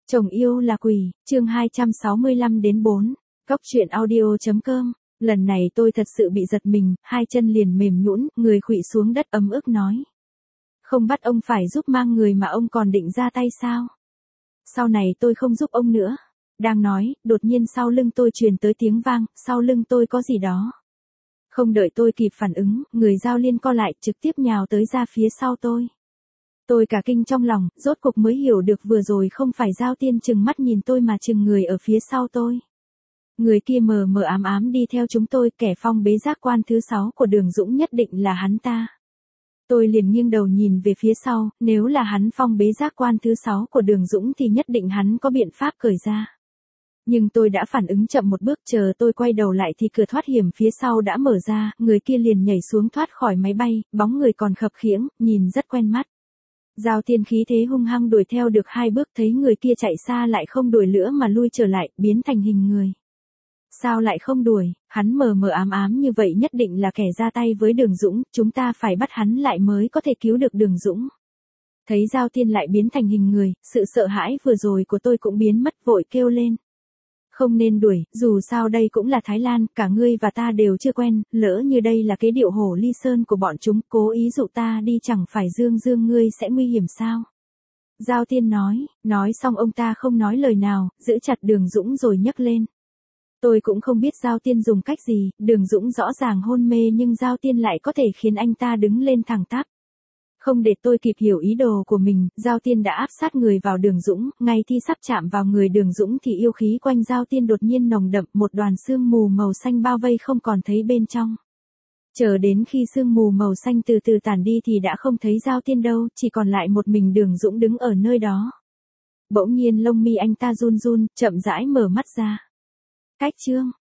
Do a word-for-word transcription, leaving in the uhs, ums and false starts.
Chồng yêu là quỷ, chương hai trăm sáu mươi lăm đến bốn, Cóc truyện audio chấm com. Lần này tôi thật sự bị giật mình, hai chân liền mềm nhũn, người khuỵu xuống đất ấm ức nói. Không bắt ông phải giúp mang người mà ông còn định ra tay sao? Sau này tôi không giúp ông nữa. Đang nói, đột nhiên sau lưng tôi truyền tới tiếng vang, sau lưng tôi có gì đó. Không đợi tôi kịp phản ứng, người Giao Liên co lại trực tiếp nhào tới ra phía sau tôi. Tôi cả kinh trong lòng, rốt cục mới hiểu được vừa rồi không phải Giao Tiên trừng mắt nhìn tôi mà trừng người ở phía sau tôi. Người kia mờ mờ ám ám đi theo chúng tôi, kẻ phong bế giác quan thứ sáu của Đường Dũng nhất định là hắn ta. Tôi liền nghiêng đầu nhìn về phía sau, nếu là hắn phong bế giác quan thứ sáu của Đường Dũng thì nhất định hắn có biện pháp cởi ra. Nhưng tôi đã phản ứng chậm một bước, chờ tôi quay đầu lại thì cửa thoát hiểm phía sau đã mở ra, người kia liền nhảy xuống thoát khỏi máy bay, bóng người còn khập khiễng, nhìn rất quen mắt. Giao Tiên khí thế hung hăng đuổi theo được hai bước, thấy người kia chạy xa lại không đuổi nữa mà lui trở lại, biến thành hình người. Sao lại không đuổi, hắn mờ mờ ám ám như vậy nhất định là kẻ ra tay với Đường Dũng, chúng ta phải bắt hắn lại mới có thể cứu được Đường Dũng. Thấy Giao Tiên lại biến thành hình người, sự sợ hãi vừa rồi của tôi cũng biến mất, vội kêu lên. Không nên đuổi, dù sao đây cũng là Thái Lan, cả ngươi và ta đều chưa quen, lỡ như đây là cái điệu hổ ly sơn của bọn chúng, cố ý dụ ta đi chẳng phải dương dương ngươi sẽ nguy hiểm sao? Giao Tiên nói, nói xong ông ta không nói lời nào, giữ chặt Đường Dũng rồi nhấc lên. Tôi cũng không biết Giao Tiên dùng cách gì, Đường Dũng rõ ràng hôn mê nhưng Giao Tiên lại có thể khiến anh ta đứng lên thẳng tắp. Không để tôi kịp hiểu ý đồ của mình, Giao Tiên đã áp sát người vào Đường Dũng, ngay khi sắp chạm vào người Đường Dũng thì yêu khí quanh Giao Tiên đột nhiên nồng đậm, một đoàn sương mù màu xanh bao vây không còn thấy bên trong. Chờ đến khi sương mù màu xanh từ từ tản đi thì đã không thấy Giao Tiên đâu, chỉ còn lại một mình Đường Dũng đứng ở nơi đó. Bỗng nhiên lông mi anh ta run run, chậm rãi mở mắt ra. Cách chương